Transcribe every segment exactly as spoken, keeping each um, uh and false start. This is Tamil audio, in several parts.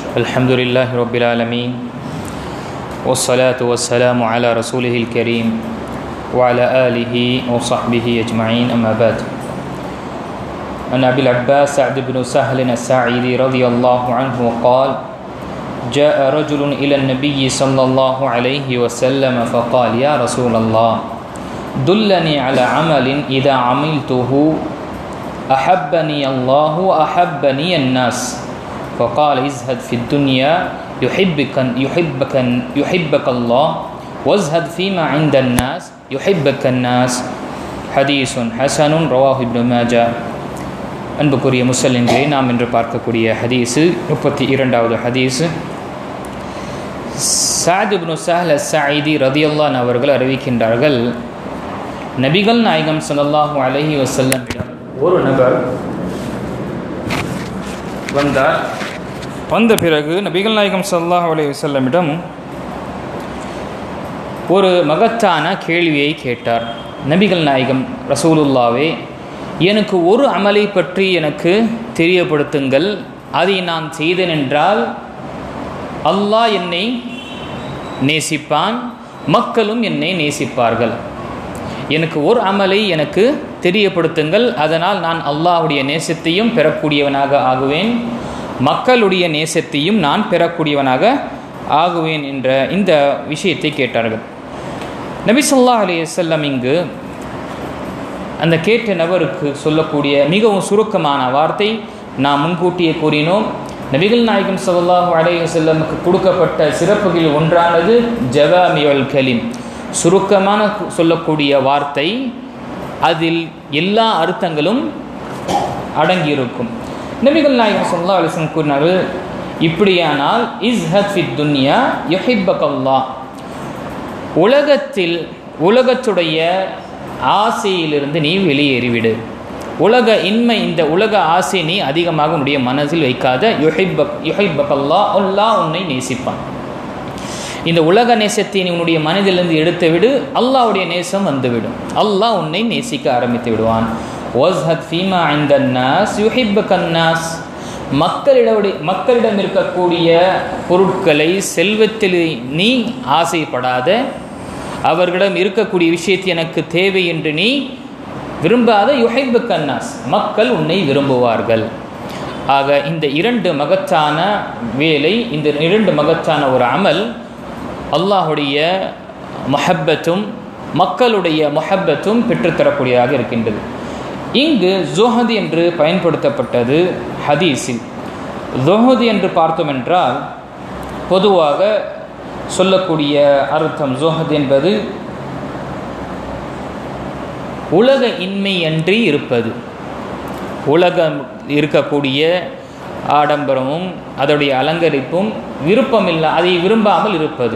الحمد لله رب العالمين والصلاة والسلام على رسوله الكريم وعلى آله وصحبه أجمعين أما بعد. عن أبي العباس سعد بن سهل الساعدي رضي الله عنه قال: جاء رجل إلى النبي صلى الله عليه وسلم فقال: يا رسول الله دلني على عمل إذا عملته أحبني الله وأحبني الناس. فقال: ازهد في الدنيا يحبك يحبك يحبك الله وازهد فيما عند الناس يحبك الناس. حديث حسن رواه ابن ماجه. அன்புக்குரிய முஸ்லிம்களே, நாம் இன்று பார்க்கக்கூடிய ஹதீஸு முப்பத்தி இரண்டாவது ஹதீஸு. சஅத் இப்னு ஸஹல் அஸ்-ஸாயிதி ரலியல்லாஹு அன்ஹு அவர்கள் அறிவிக்கின்றார்கள், நபிகள் நாயகம் ஸல்லல்லாஹு அலைஹி வஸல்லமிடம் ஒரு நபர் வந்தார். வந்த பிறகு நபிகள் நாயகம் ஸல்லல்லாஹு அலைஹி வஸல்லமிடம் ஒரு மகத்தான கேள்வியை கேட்டார். நபிகள் நாயகம் ரசூலுல்லாவே, எனக்கு ஒரு அமலை பற்றி எனக்கு தெரியப்படுத்துங்கள், அதை நான் செய்தேன் என்றால் அல்லாஹ் என்னை நேசிப்பான், மக்களும் என்னை நேசிப்பார்கள். எனக்கு ஒரு அமலை எனக்கு தெரியப்படுத்துங்கள், அதனால் நான் அல்லாஹ்வுடைய நேசத்தையும் பெறக்கூடியவனாக ஆகுவேன், மக்களுடைய நேசத்தையும் நான் பெறக்கூடியவனாக ஆகுவேன் என்ற இந்த விஷயத்தை கேட்டார்கள். நபி ஸல்லல்லாஹு அலைஹி வஸல்லம் இங்கு அந்த கேட்ட நபருக்கு சொல்லக்கூடிய மிகவும் சுருக்கமான வார்த்தை நாம் முன்கூட்டியே கூறினோம். நபிகள் நாயகம் ஸல்லல்லாஹு அலைஹி வஸல்லமுக்கு கொடுக்கப்பட்ட சிறப்புகளில் ஒன்றானது ஜவாமியுல் கலீம், சுருக்கமான சொல்லக்கூடிய வார்த்தை. அதில் எல்லா அர்த்தங்களும் அடங்கியிருக்கும். நபிகள் நாயகம் ஸல்லல்லாஹு அலைஹி வஸல்லம் கூறினார்கள், இப்படியானால் இஸ்ஹத் ஃபித் துன்யா யுஹிப்பக்கல்லாஹ், உலகத்தில் உலகத்துடைய ஆசையிலிருந்து நீ வெளியேறிவிடு. உலக இன்மை, இந்த உலக ஆசை நீ அதிகமாக உன்னுடைய மனதில் வைக்காத. யுஹிப்பக் யுஹிப்பக்கல்லாஹ், அல்லாஹ் உன்னை நேசிப்பான். இந்த உலக நேசத்தை நீ உன்னுடைய மனதிலிருந்து எடுத்து விடு, அல்லாஹ்வுடைய நேசம் வந்துவிடும், அல்லாஹ் உன்னை நேசிக்க ஆரம்பித்து விடுவான். வஸ்ஹத் ஃபீமா இந்தன் நாஸ் யுஹிப்பக்கன் நாஸ், மக்களிடம் மக்களிடம் இருக்கக்கூடிய பொருட்களை, செல்வத்தில் நீ ஆசைப்படாத, அவர்களிடம் இருக்கக்கூடிய விஷயத்தை எனக்கு தேவை என்று நீ விரும்பாத. யுஹிப்பக்கன் நாஸ், மக்கள் உன்னை விரும்புவார்கள். ஆக இந்த இரண்டு மகத்தான வேலை, இந்த இரண்டு மகத்தான ஒரு அமல் அல்லாஹுடைய முஹப்பத்தும் மக்களுடைய முஹப்பத்தும் பெற்றுத்தரக்கூடியதாக இருக்கின்றது. இங்கு ஜுஹது என்று பயன்படுத்தப்பட்டது ஹதீஸில். ஜுஹது என்று பார்த்தோம் என்றால் பொதுவாக சொல்லக்கூடிய அர்த்தம், ஜுஹது என்பது உலக இன்மை அன்றி இருப்பது. உலகம் இருக்கக்கூடிய ஆடம்பரமும் அதோடைய அலங்கரிப்பும் விருப்பமில்லை, அதை விரும்பாமல் இருப்பது.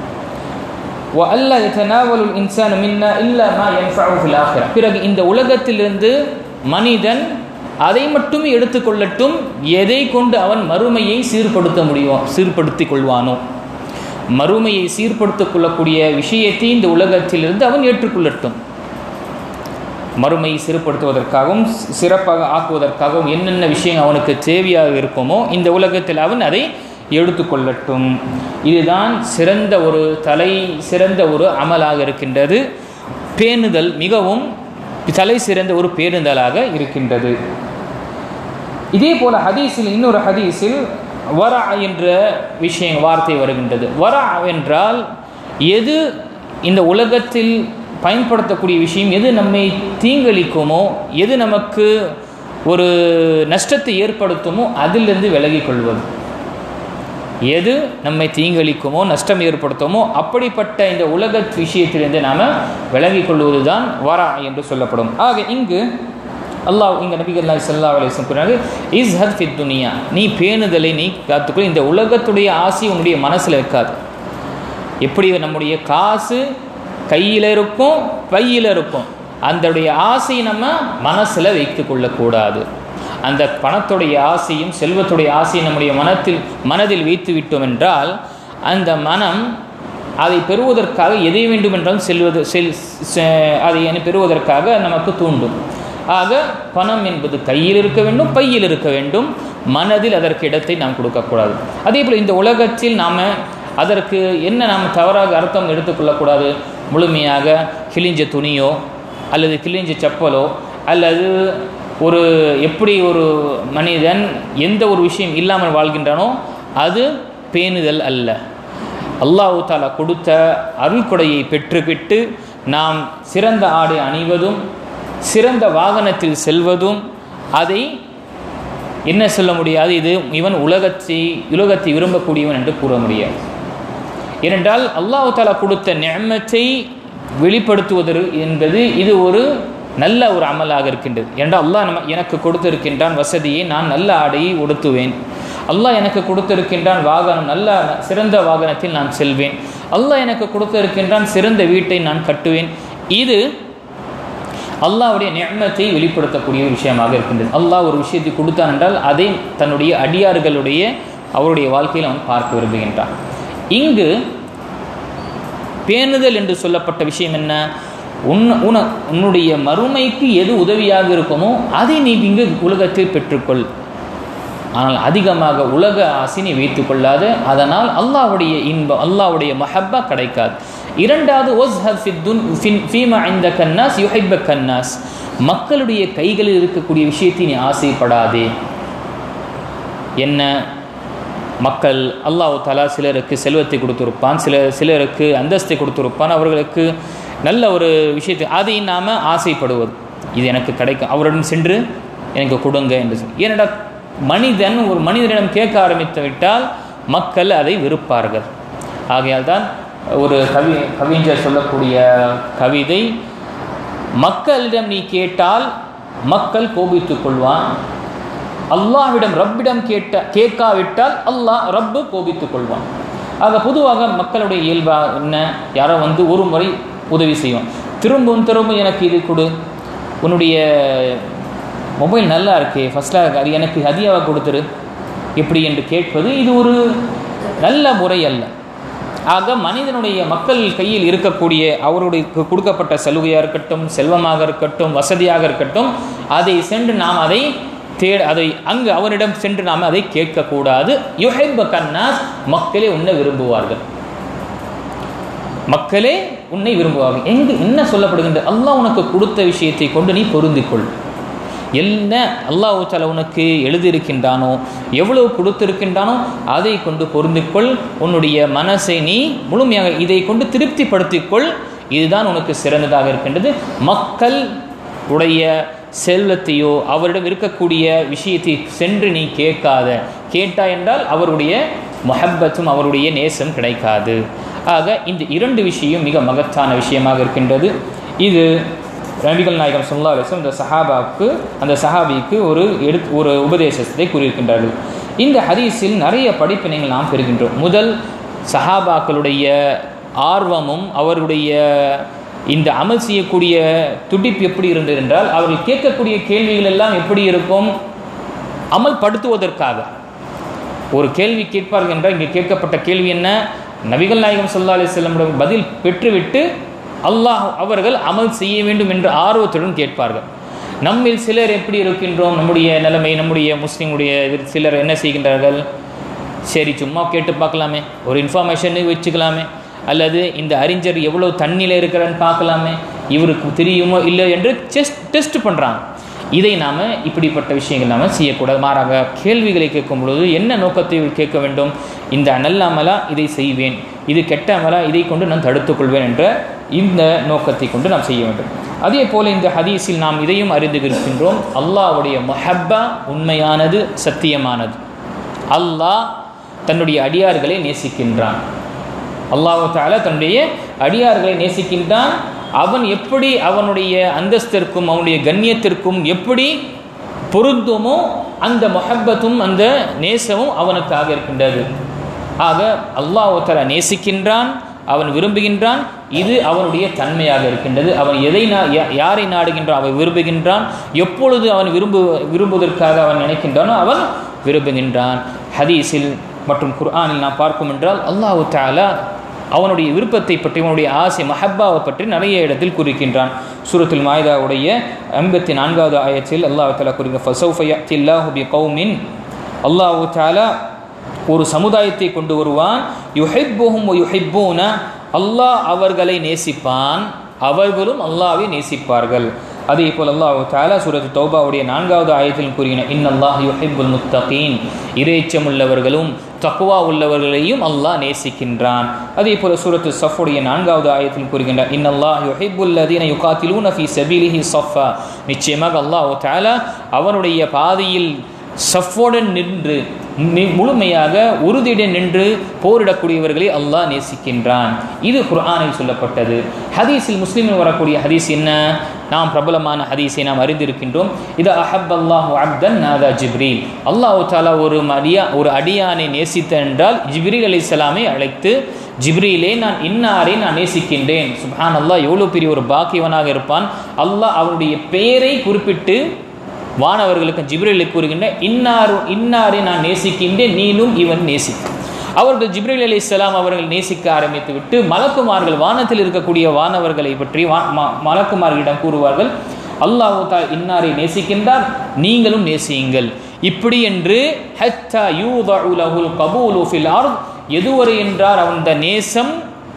பிறகு இந்த உலகத்திலிருந்து மனிதன் அதை மட்டும் எடுத்துக்கொள்ளட்டும், எதை கொண்டு அவன் மறுமையை சீர்படுத்த முடியும் சீர்படுத்திக் கொள்வானோ, மறுமையை சீர்படுத்திக் கொள்ளக்கூடிய விஷயத்தை இந்த உலகத்திலிருந்து அவன் ஏற்றுக்கொள்ளட்டும். மறுமையை சீர்படுத்துவதற்காகவும் சிறப்பாக ஆக்குவதற்காகவும் என்னென்ன விஷயம் அவனுக்கு தேவையாக இருக்குமோ இந்த உலகத்தில் அவன் அதை எடுத்துக்கொள்ளட்டும். இதுதான் சிறந்த ஒரு தலை சிறந்த ஒரு அமலாக இருக்கின்றது. பேணுதல் மிகவும் தலை சிறந்த ஒரு பேணுதலாக இருக்கின்றது. இதே போல ஹதீஸில் இன்னொரு ஹதீஸில் வரா என்ற விஷயம் வார்த்தை வருகின்றது. வரா என்றால் எது இந்த உலகத்தில் பயன்படுத்தக்கூடிய விஷயம், எது நம்மை தீங்களிக்குமோ, எது நமக்கு ஒரு நஷ்டத்தை ஏற்படுத்துமோ அதிலிருந்து விலகிக் கொள்வது. எது நம்மை தீங்களிக்குமோ நஷ்டம் ஏற்படுத்துமோ அப்படிப்பட்ட இந்த உலக விஷயத்திலிருந்து நாம் விலகிக் கொள்வது தான் வரா என்று சொல்லப்படும். ஆக இங்கு அல்லாஹ் இங்கே நபிகள் ஸல்லல்லாஹு அலைஹி வஸல்லம் கூறினார்கள், இஸ்ஹத் ஃபித் துன்யா, நீ பேணுதலை நீ காத்துக்கொள், இந்த உலகத்துடைய ஆசை உன்னுடைய மனசில் இருக்காது. எப்படி நம்முடைய காசு கையில் இருக்கும், பையில் இருக்கும், அந்தடைய ஆசையை நம்ம மனசில் வைத்து கொள்ளக்கூடாது. அந்த பணத்துடைய ஆசையும் செல்வத்துடைய ஆசையும் நம்முடைய மனத்தில் மனதில் வைத்து விட்டோம் என்றால் அந்த மனம் அதை பெறுவதற்காக எதை வேண்டும் என்றாலும் செல்வது செல் அதை பெறுவதற்காக நமக்கு தூண்டும். ஆக பணம் என்பது கையில் இருக்க வேண்டும், பையில் இருக்க வேண்டும். மனதில் அதற்கு இடத்தை நாம் கொடுக்கக்கூடாது. அதே போல் இந்த உலகத்தில் நாம் அதற்கு என்ன நாம் தவறாக அர்த்தம் எடுத்துக்கொள்ளக்கூடாது. முழுமையாக கிழிஞ்ச துணியோ அல்லது கிழிஞ்ச செப்பலோ அல்லது ஒரு எப்படி ஒரு மனிதன் எந்த ஒரு விஷயம் இல்லாமல் வாழ்கின்றானோ அது பேணுதல் அல்ல. அல்லாஹ் தஆலா கொடுத்த அருள்கொடையை பெற்றுவிட்டு நாம் சிறந்த ஆடை அணிவதும் சிறந்த வாகனத்தில் செல்வதும் அதை என்ன சொல்ல முடியாது, இது இவன் உலகத்தை உலகத்தை விரும்பக்கூடியவன் என்று கூற முடியாது. ஏனென்றால் அல்லாஹ் தஆலா கொடுத்த நிஅமத்தை வெளிப்படுத்துவது என்பது இது ஒரு நல்ல ஒரு அமலாக இருக்கின்றது. ஏனென்றால் அல்லாஹ் நம்ம எனக்கு கொடுத்திருக்கின்றான் வசதியை, நான் நல்ல ஆடையை உடுத்துவேன். அல்லாஹ் எனக்கு கொடுத்திருக்கின்றான் வாகனம், நல்ல சிறந்த வாகனத்தில் நான் செல்வேன். அல்லாஹ் எனக்கு கொடுத்திருக்கின்றான் சிறந்த வீட்டை நான் கட்டுவேன். இது அல்லாஹ்வுடைய நிஅமத்தை வெளிப்படுத்தக்கூடிய ஒரு விஷயமாக இருக்கின்றது. அல்லாஹ் ஒரு விஷயத்தை கொடுத்தான் என்றால் அதை தன்னுடைய அடியார்களுடைய அவருடைய வாழ்க்கையில் அவன் பார்க்க விரும்புகின்றான். இங்கு பேணுதல் என்று சொல்லப்பட்ட விஷயம் என்ன? உன் உன உன்னுடைய மறுமைக்கு எது உதவியாக இருக்குமோ அதை நீ இங்கு உலகத்தில் பெற்றுக்கொள். ஆனால் அதிகமாக உலக ஆசை வைத்துக் கொள்ளாத, அதனால் அல்லாஹ்வுடைய இன்பம் அல்லாஹ்வுடைய மஹப்பா கிடைக்காது. இரண்டாவது மக்களுடைய கைகளில் இருக்கக்கூடிய விஷயத்தை நீ ஆசைப்படாதே. என்ன மக்கள் அல்லாஹ் தஆலா சிலருக்கு செல்வத்தை கொடுத்திருப்பான், சில சிலருக்கு அந்தஸ்தை கொடுத்திருப்பான், அவர்களுக்கு நல்ல ஒரு விஷயத்தை அதை நாம் ஆசைப்படுவது, இது எனக்கு கிடைக்கும், அவருடன் சென்று எனக்கு கொடுங்க என்று சொல்லி. ஏனென்றால் மனிதன் ஒரு மனிதனிடம் கேட்க ஆரம்பித்து விட்டால் மக்கள் அதை விருப்பார்கள். ஆகையால் தான் ஒரு கவி கவிஞர் சொல்லக்கூடிய கவிதை, மக்களிடம் நீ கேட்டால் மக்கள் கோபித்துக் கொள்வான், அல்லாஹ்விடம் ரப்பிடம் கேட்ட கேட்காவிட்டால் அல்லாஹ் ரப்பு கோபித்துக் கொள்வான். ஆக பொதுவாக மக்களுடைய இயல்பா என்ன, யாரோ வந்து ஒரு முறை உதவி செய்வோம், திரும்பவும் திரும்ப எனக்கு இது கொடு, உன்னுடைய மொபைல் நல்லா இருக்கே ஃபஸ்ட்டாக அது எனக்கு ஹதியாவாக கொடுத்துரு எப்படி என்று கேட்பது இது ஒரு நல்ல முறை அல்ல. ஆக மனிதனுடைய மக்கள் கையில் இருக்கக்கூடிய அவருடைய கொடுக்கப்பட்ட சலுகையாக இருக்கட்டும், செல்வமாக இருக்கட்டும், வசதியாக இருக்கட்டும், அதை சென்று நாம் அதை தேட அதை அங்கு அவரிடம் சென்று நாம் அதை கேட்கக்கூடாது. யுஹிப்பு கன்னாஸ், மக்களே உன்னை விரும்புவார்கள், மக்களே உன்னை விரும்புவார்கள். எங்கு என்ன சொல்லப்படுகின்ற, அல்லாஹ் உனக்கு கொடுத்த விஷயத்தை கொண்டு நீ பொருந்திக்கொள். என்ன அல்லாஹ் தஆலா உனக்கு எழுதியிருக்கின்றானோ, எவ்வளவு கொடுத்திருக்கின்றானோ அதை கொண்டு பொருந்திக்கொள். உன்னுடைய மனசை நீ முழுமையாக இதை கொண்டு திருப்திப்படுத்திக்கொள். இதுதான் உனக்கு சிறந்ததாக இருக்கின்றது. மக்கள் உடைய செல்வத்தையோ அவரிடம் இருக்கக்கூடிய விஷயத்தை சென்று நீ கேட்காத, கேட்டாய் என்றால் அவருடைய முஹப்பத்தும் அவருடைய நேசம் கிடைக்காது. ஆக இந்த இரண்டு விஷயம் மிக மகத்தான விஷயமாக இருக்கின்றது. இது நபிகள் நாயகம் ஸல்லல்லாஹு அலைஹி வஸல்லம் இந்த சஹாபாவுக்கு அந்த சஹாபிக்கு ஒரு எடுத்து ஒரு உபதேசத்தை கூறியிருக்கின்றார்கள். இந்த ஹதீஸில் நிறைய படிப்பினைகள் நாம் பெறுகின்றோம். முதல், சஹாபாக்களுடைய ஆர்வமும் அவருடைய இந்த அமல் செய்யக்கூடிய துடிப்பு எப்படி இருந்தது என்றால், அவர்கள் கேட்கக்கூடிய கேள்விகள் எல்லாம் எப்படி இருக்கும், அமல் படுத்துவதற்காக ஒரு கேள்வி கேட்பார்கள் என்றால், இங்கே கேட்கப்பட்ட கேள்வி என்ன, நபிகள் நாயகம் ஸல்லல்லாஹு அலைஹி வஸல்லம் பதில் பெற்றுவிட்டு அல்லாஹ் அவர்கள் அமல் செய்ய வேண்டும் என்ற ஆர்வத்துடன் கேட்பார்கள். நம்மில் சிலர் எப்படி இருக்கின்றோம், நம்முடைய நிலைமை, நம்முடைய முஸ்லீமுடைய சிலர் என்ன செய்கின்றார்கள், சரி சும்மா கேட்டு பார்க்கலாமே, ஒரு இன்ஃபர்மேஷன் வச்சுக்கலாமே, அல்லது இந்த அறிஞர் எவ்வளோ தண்ணியில் இருக்கிறான்னு பார்க்கலாமே, இவருக்கு தெரியுமோ இல்லை என்று டெஸ்ட் டெஸ்ட் பண்ணுறாங்க. இதை நாம் இப்படிப்பட்ட விஷயங்கள் நாம் செய்யக்கூடாது. மாறாக கேள்விகளை கேட்கும் பொழுது என்ன நோக்கத்தை கேட்க வேண்டும், இந்த நல்ல அமலா இதை செய்வேன், இது கெட்ட அமலா இதை கொண்டு நான் தடுத்துக்கொள்வேன் என்ற இந்த நோக்கத்தை கொண்டு நாம் செய்ய வேண்டும். அதே போல் இந்த ஹதீஸில் நாம் இதையும் அறிந்து இருக்கின்றோம், அல்லாஹ்வுடைய முஹப்பா உண்மையானது, சத்தியமானது. அல்லாஹ் தன்னுடைய அடியார்களை நேசிக்கின்றான். அல்லாஹ் தஆலா தன்னுடைய அடியார்களை நேசிக்கின்றான். அவன் எப்படி அவனுடைய அந்தஸ்திற்கும் அவனுடைய கண்ணியத்திற்கும் எப்படி பொருந்துமோ அந்த முஹப்பத்தும் அந்த நேசமும் அவனுக்காக இருக்கின்றது. ஆக அல்லாஹ் தஆலா நேசிக்கின்றான், அவன் விரும்புகின்றான், இது அவனுடைய தன்மையாக இருக்கின்றது. அவன் எதை யாரை நாடுகின்றான் அவன் விரும்புகின்றான், எப்பொழுது அவன் விரும்பு விரும்புவதற்காக அவன் நினைக்கின்றானோ அவன் விரும்புகின்றான். ஹதீஸில் மற்றும் குர்ஆனில் நாம் பார்க்கும் என்றால் அல்லாஹ் தஆலா அவனுடைய விருப்பத்தை பற்றி, அவனுடைய ஆசை மஹப்பாவை பற்றி நிறைய இடத்தில் குறிக்கின்றான். சூரத்துல் மாயிதாவுடைய ஐம்பத்தி நான்காவது ஆயத்தில் அல்லாஹ் தஆலா கூறுகிறார், ஃபஸௌஃப யஅதி அல்லாஹு பிகௌமின், அல்லாஹ் தஆலா ஒரு சமுதாயத்தை கொண்டு வருவான். யுஹிப்புஹும் வ யுஹிப்பூன, அல்லாஹ் அவர்களை நேசிப்பான், அவர்களும் அல்லாஹ்வை நேசிப்பார்கள். அதே போல் அல்லாஹ் தஆலா சூரத் தௌபாவுடைய நான்காவது ஆயத்தில் கூறுகிறான், இன்னல்லாஹ் யுஹிப்புல் முத்தகீன், இறைச்சம் உள்ளவர்களும் தக்வா உள்ளவர்களையும் அல்லாஹ் நேசிக்கின்றான். அதே போல் சூரத்து ஸஃபுடைய நான்காவது ஆயத்தில் கூறுகின்றான், இன்னல்லாஹ் யுஹிப்புல் லதீன யுகாத்திலூன ஃபீ ஸபீலிஹி ஸஃபா, நிச்சயமாக அல்லாஹ் தஆலா அவனுடைய பாதையில் சஃபோடன் நின்று முழுமையாக உறுதியுடன் நின்று போரிடக்கூடியவர்களை அல்லாஹ் நேசிக்கின்றான். இது குர்ஆனில் சொல்லப்பட்டது. ஹதீஸில் முஸ்லிமில் வரக்கூடிய ஹதீஸ் என்ன? நாம் பிரபலமான ஹதீஸை நாம் அறிந்திருக்கின்றோம். இது அஹப்பல்லாஹு அப்தன் நாதா ஜிப்ரீல், அல்லாஹ் தஆலா ஒரு அடியா ஒரு அடியானை நேசித்த என்றால் ஜிப்ரீல் அலைஹிஸ்ஸலாமை அழைத்து, ஜிப்ரீலே நான் இன்னாரை நான் நேசிக்கின்றேன். சுப்ஹான் அல்லாஹ், எவ்வளோ பெரிய ஒரு பாக்கியவனாக இருப்பான். அல்லாஹ் அவருடைய பெயரை குறிப்பிட்டு வானவர்களுக்கு ஜிப்ரீலுக்கு கூறுகின்ற, இன்னாரு இன்னாரை நான் நேசிக்கின்றேன், நீனும் இவன் நேசி. அவர்கள் ஜிப்ரீல் அலைஹிஸ்ஸலாம் அவர்கள் நேசிக்க ஆரம்பித்து விட்டு மலக்குமார்கள், வானத்தில் இருக்கக்கூடிய வானவர்களை பற்றி மலக்குமார்களிடம் கூறுவார்கள், அல்லாஹ் தஆலா இன்னாரை நேசிக்கின்றார், நீங்களும் நேசியுங்கள். இப்படி என்று ஹத்தா யூதஉ லஹுல் கபூலு ஃபில் அர்த், எதுவரை என்றார் அந்த நேசம்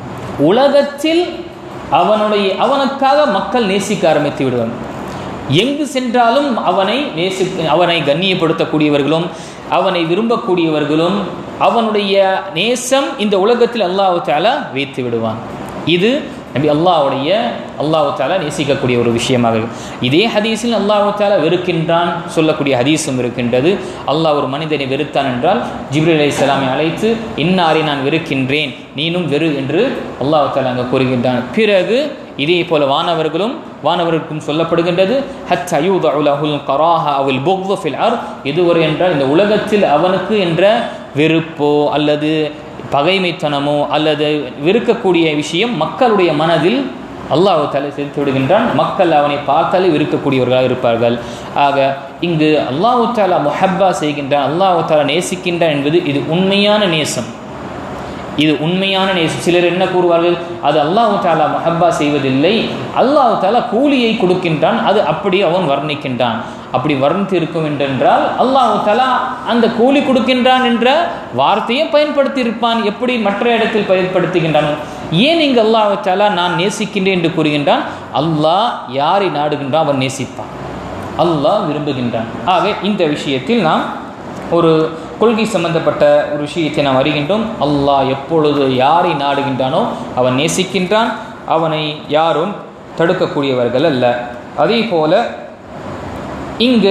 உலகத்தில் அவனுடைய அவனுக்காக மக்கள் நேசிக்க ஆரம்பித்து விடுவார்கள். எங்கு சென்றாலும் அவனை நேசி அவனை கண்ணியப்படுத்தக்கூடியவர்களும் அவனை விரும்பக்கூடியவர்களும் அவனுடைய நேசம் இந்த உலகத்தில் அல்லாஹ் தஆலா வைத்து விடுவான். இது நபி அல்லாஹ்வுடைய அல்லாஹ் தஆலா நேசிக்கக்கூடிய ஒரு விஷயமாக. இதே ஹதீஸில் அல்லாஹ் தஆலா வெறுக்கின்றான் சொல்லக்கூடிய ஹதீஸும் இருக்கின்றது. அல்லாஹ் ஒரு மனிதனை வெறுத்தான் என்றால் ஜிப்ரீல் அலைஹிஸ்ஸலாமை அழைத்து, இன்னாரை நான் வெறுக்கின்றேன், நீனும் வெறு என்று அல்லாஹ் தஆலா அங்கே கூறுகின்றான். பிறகு இதே போல வானவர்களும் வானவர்களுக்கும் சொல்லப்படுகின்றது, ஹத்தா யூதஉ லஹுல் கராஹா அவல் புக்து ஃபில் அர்த், எதுவரை என்றால் இந்த உலகத்தில் அவனுக்கு என்ற வெறுப்போ அல்லது பகைமைத்தனமோ அல்லது வெறுக்கக்கூடிய விஷயம் மக்களுடைய மனதில் அல்லாஹ் தஆலா செலுத்தி விடுகின்றான். மக்கள் அவனை பார்த்தாலே வெறுக்கக்கூடியவர்களாக இருப்பார்கள். ஆக இங்கு அல்லாஹ் தஆலா முஹப்பா செய்கின்றான், அல்லாஹ் தஆலா நேசிக்கின்றான் என்பது இது உண்மையான நேசம். இது உண்மையான நேசம். சிலர் என்ன கூறுவார்கள், அது அல்லாஹ் தஆலா முஹப்பா செய்வதில்லை, அல்லாஹ் தஆலா கூலியை கொடுக்கின்றான், அது அப்படி அவன் வர்ணிக்கின்றான். அப்படி வர்ணித்து இருக்கும் என்றென்றால் அல்லாஹ் தஆலா அந்த கூலி கொடுக்கின்றான் என்ற வார்த்தையை பயன்படுத்தி இருப்பான். எப்படி மற்ற இடத்தில் பயன்படுத்துகின்றானோ, ஏன் இங்கு அல்லாஹ் தஆலா நான் நேசிக்கின்றேன் என்று கூறுகின்றான்? அல்லாஹ் யாரை நாடுகின்றான் அவன் நேசிப்பான், அல்லாஹ் விரும்புகின்றான். ஆக இந்த விஷயத்தில் நாம் ஒரு கொள்கை சம்பந்தப்பட்ட ஒரு விஷயத்தை நாம் அறிகின்றோம். அல்லாஹ் எப்பொழுது யாரை நாடுகின்றானோ அவன் நேசிக்கின்றான், அவனை யாரும் தடுக்கக்கூடியவர்கள் அல்ல. அதே போல இங்கு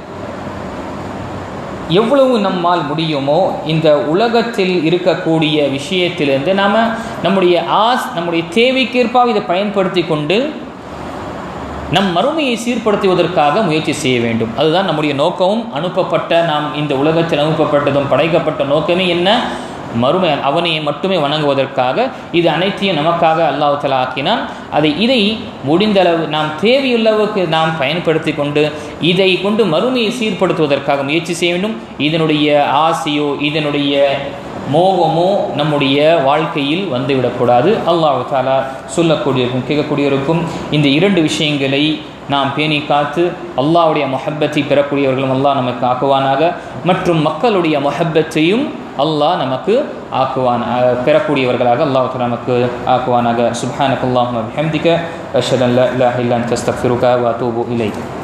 எவ்வளவு நம்மால் முடியுமோ இந்த உலகத்தில் இருக்கக்கூடிய விஷயத்திலிருந்து நாம் நம்முடைய ஆஸ் நம்முடைய தேவைக்கேற்ப இதை பயன்படுத்தி கொண்டு நம் மறுமையை சீர்படுத்துவதற்காக முயற்சி செய்ய வேண்டும். அதுதான் நம்முடைய நோக்கமும். அனுப்பப்பட்ட நாம் இந்த உலகத்தில் அனுப்பப்பட்டதும் படைக்கப்பட்ட நோக்கமே என்ன? மறுமை, அவனை மட்டுமே வணங்குவதற்காக. இது அனைத்தையும் நமக்காக அல்லாஹ் தஆலா ஆக்கினான். அதை இதை முடிந்தளவு நாம் தேவையுள்ளவுக்கு நாம் பயன்படுத்தி கொண்டு இதை கொண்டு மறுமையை சீர்படுத்துவதற்காக முயற்சி செய்ய வேண்டும். இதனுடைய ஆசையோ இதனுடைய மோகமோ நம்முடைய வாழ்க்கையில் வந்துவிடக்கூடாது. அல்லாஹ் தஆலா சொல்லக்கூடியவருக்கும் கேட்கக்கூடியவருக்கும் இந்த இரண்டு விஷயங்களை நாம் பேணி காத்து அல்லாஹ்வுடைய முஹப்பத்தை பெறக்கூடியவர்களும் அல்லாஹ் நமக்கு ஆக்குவானாக. மற்றும் மக்களுடைய முஹப்பத்தையும் அல்லாஹ் நமக்கு ஆக்குவான் பெறக்கூடியவர்களாக அல்லாஹ் தஆலா நமக்கு ஆக்குவானாக. சுப்ஹானக்கல்லாஹும்ம வபிஹம்திக அஷ்ஹது அன் லா இலாஹா இல்லா அன்த அஸ்தக்ஃபிருக வ அத்தூபு இலைக்.